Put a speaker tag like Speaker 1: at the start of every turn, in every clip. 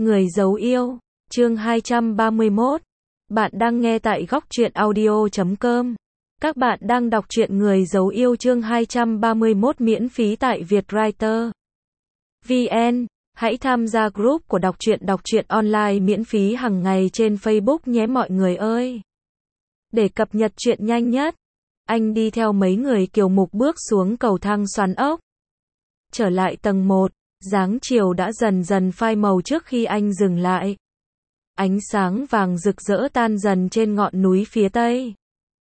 Speaker 1: Người giấu yêu, chương 231. Bạn đang nghe tại góc truyện audio.com. Các bạn đang đọc truyện Người giấu yêu chương 231 miễn phí tại Vietwriter VN. Hãy tham gia group của đọc truyện online miễn phí hàng ngày trên Facebook nhé mọi người ơi. Để cập nhật truyện nhanh nhất, anh đi theo mấy người kiều mục bước xuống cầu thang xoắn ốc. Trở lại tầng 1, dáng chiều đã dần dần phai màu trước khi anh dừng lại. Ánh sáng vàng rực rỡ tan dần trên ngọn núi phía tây.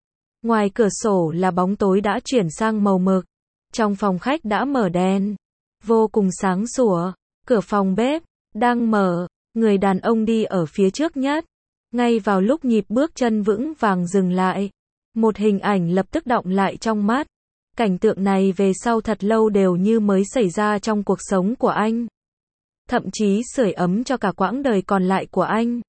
Speaker 1: Ngoài cửa sổ là bóng tối đã chuyển sang màu mực. Trong phòng khách đã mở đèn, vô cùng sáng sủa. Cửa phòng bếp đang mở, người đàn ông đi ở phía trước nhất. Ngay vào lúc nhịp bước chân vững vàng dừng lại, một hình ảnh lập tức đọng lại trong mắt. Cảnh tượng này về sau thật lâu đều như mới xảy ra trong cuộc sống của anh. Thậm chí sưởi ấm cho cả quãng đời còn lại của anh.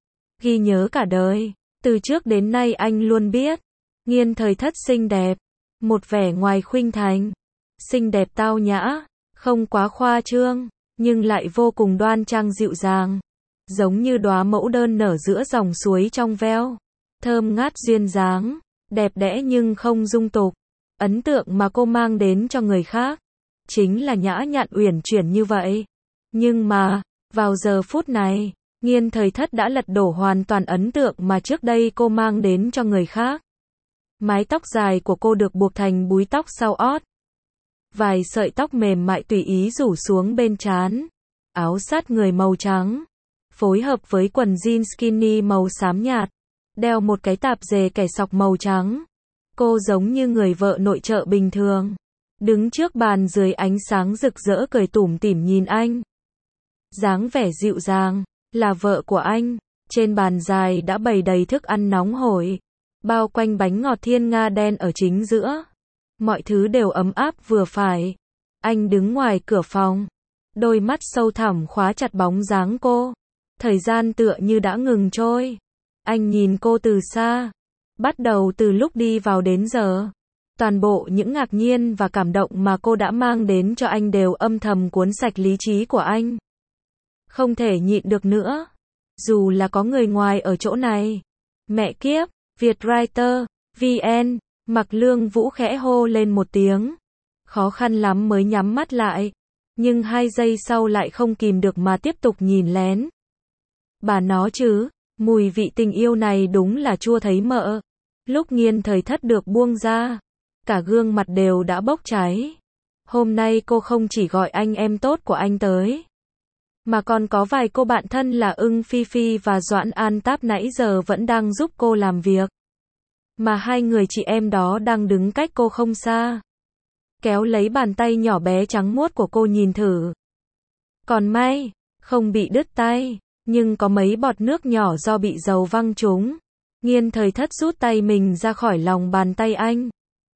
Speaker 1: Ghi nhớ cả đời, từ trước đến nay anh luôn biết, Nghiên Thời Thất xinh đẹp, một vẻ ngoài khuynh thành, xinh đẹp tao nhã, không quá khoa trương, nhưng lại vô cùng đoan trang dịu dàng, giống như đóa mẫu đơn nở giữa dòng suối trong veo, thơm ngát duyên dáng, đẹp đẽ nhưng không dung tục. Ấn tượng mà cô mang đến cho người khác chính là nhã nhặn uyển chuyển như vậy. Nhưng mà, vào giờ phút này, Nghiên Thời Thất đã lật đổ hoàn toàn ấn tượng mà trước đây cô mang đến cho người khác. Mái tóc dài của cô được buộc thành búi tóc sau ót. Vài sợi tóc mềm mại tùy ý rủ xuống bên trán. Áo sát người màu trắng, phối hợp với quần jean skinny màu xám nhạt, đeo một cái tạp dề kẻ sọc màu trắng. Cô giống như người vợ nội trợ bình thường, đứng trước bàn dưới ánh sáng rực rỡ cười tủm tỉm nhìn anh. Dáng vẻ dịu dàng, là vợ của anh. Trên bàn dài đã bày đầy thức ăn nóng hổi, bao quanh bánh ngọt thiên nga đen ở chính giữa. Mọi thứ đều ấm áp vừa phải. Anh đứng ngoài cửa phòng, đôi mắt sâu thẳm khóa chặt bóng dáng cô. Thời gian tựa như đã ngừng trôi. Anh nhìn cô từ xa. Bắt đầu từ lúc đi vào đến giờ, toàn bộ những ngạc nhiên và cảm động mà cô đã mang đến cho anh đều âm thầm cuốn sạch lý trí của anh. Không thể nhịn được nữa. Dù là có người ngoài ở chỗ này. Mẹ kiếp, Vietwriter VN, Mạc Lương Vũ khẽ hô lên một tiếng. Khó khăn lắm mới nhắm mắt lại. Nhưng 2 giây sau lại không kìm được mà tiếp tục nhìn lén. Bà nó chứ, mùi vị tình yêu này đúng là chua thấy mỡ. Lúc Nghiên Thời Thất được buông ra, cả gương mặt đều đã bốc cháy. Hôm nay cô không chỉ gọi anh em tốt của anh tới, mà còn có vài cô bạn thân là Ưng Phi Phi và Doãn An Táp nãy giờ vẫn đang giúp cô làm việc. Mà 2 người chị em đó đang đứng cách cô không xa, kéo lấy bàn tay nhỏ bé trắng muốt của cô nhìn thử. Còn may, không bị đứt tay, nhưng có mấy bọt nước nhỏ do bị dầu văng trúng. Nghiên Thời Thất rút tay mình ra khỏi lòng bàn tay anh.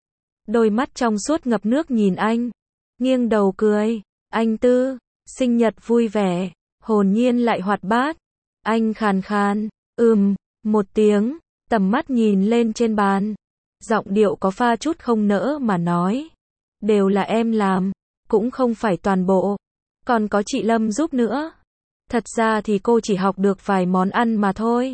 Speaker 1: Đôi mắt trong suốt ngập nước nhìn anh. Nghiêng đầu cười. Anh Tư, sinh nhật vui vẻ, hồn nhiên lại hoạt bát. Anh khàn khàn, một tiếng, tầm mắt nhìn lên trên bàn. Giọng điệu có pha chút không nỡ mà nói. Đều là em làm, cũng không phải toàn bộ. Còn có chị Lâm giúp nữa. Thật ra thì cô chỉ học được vài món ăn mà thôi.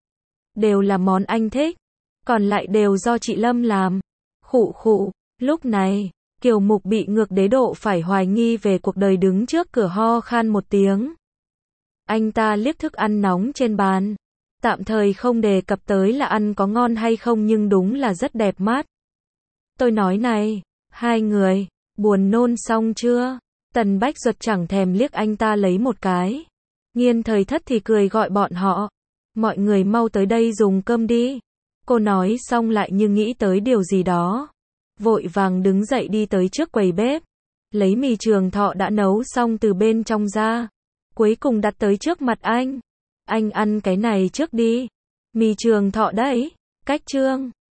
Speaker 1: Đều là món anh thích, còn lại đều do chị Lâm làm. Khụ khụ, lúc này, Kiều Mục bị ngược đế độ phải hoài nghi về cuộc đời đứng trước cửa ho khan một tiếng. Anh ta liếc thức ăn nóng trên bàn. Tạm thời không đề cập tới là ăn có ngon hay không nhưng đúng là rất đẹp mắt. Tôi nói này, 2 người, buồn nôn xong chưa? Tần Bách Duật chẳng thèm liếc anh ta lấy một cái. Nghiên Thời Thất thì cười gọi bọn họ. Mọi người mau tới đây dùng cơm đi. Cô nói xong lại như nghĩ tới điều gì đó. Vội vàng đứng dậy đi tới trước quầy bếp. Lấy mì Trường Thọ đã nấu xong từ bên trong ra. Cuối cùng đặt tới trước mặt anh. Anh ăn cái này trước đi. Mì Trường Thọ đấy. Cách trương.